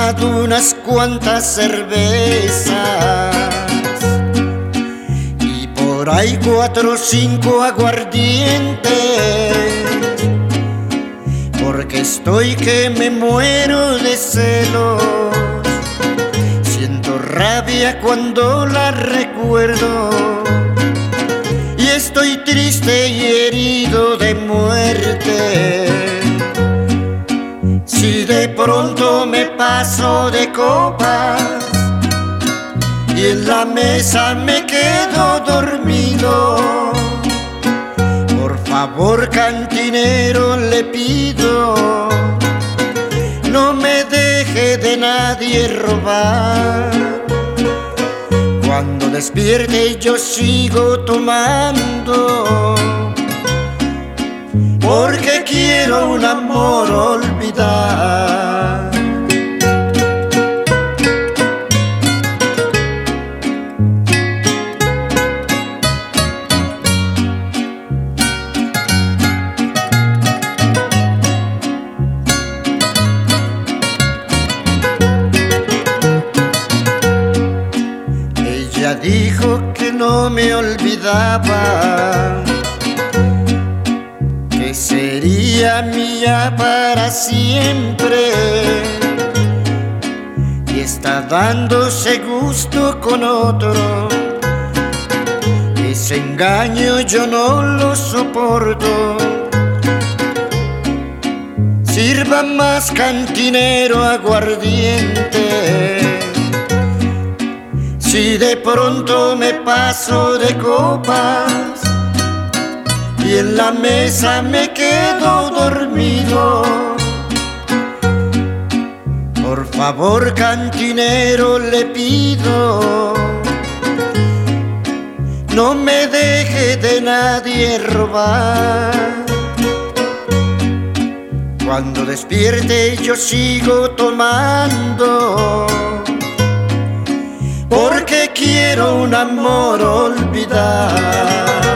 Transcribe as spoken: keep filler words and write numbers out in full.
tomado unas cuantas cervezas y por ahí cuatro o cinco aguardientes, porque estoy que me muero de celos. Siento rabia cuando la recuerdo y estoy triste y herido de muerte. Si de pronto me paso de copas y en la mesa me quedo dormido, por favor, cantinero, le pido, no me deje de nadie robar. Cuando despierte yo sigo tomando, porque quiero un amor olvidar. Ella dijo que no me olvidaba, que sería mía para siempre, y está dándose gusto con otro. Ese engaño yo no lo soporto. Sirva más, cantinero, aguardiente. Si de pronto me paso de copas y en la mesa me quedo dormido, por favor, cantinero, le pido, no me deje de nadie robar. Cuando despierte yo sigo tomando, porque quiero un amor olvidar.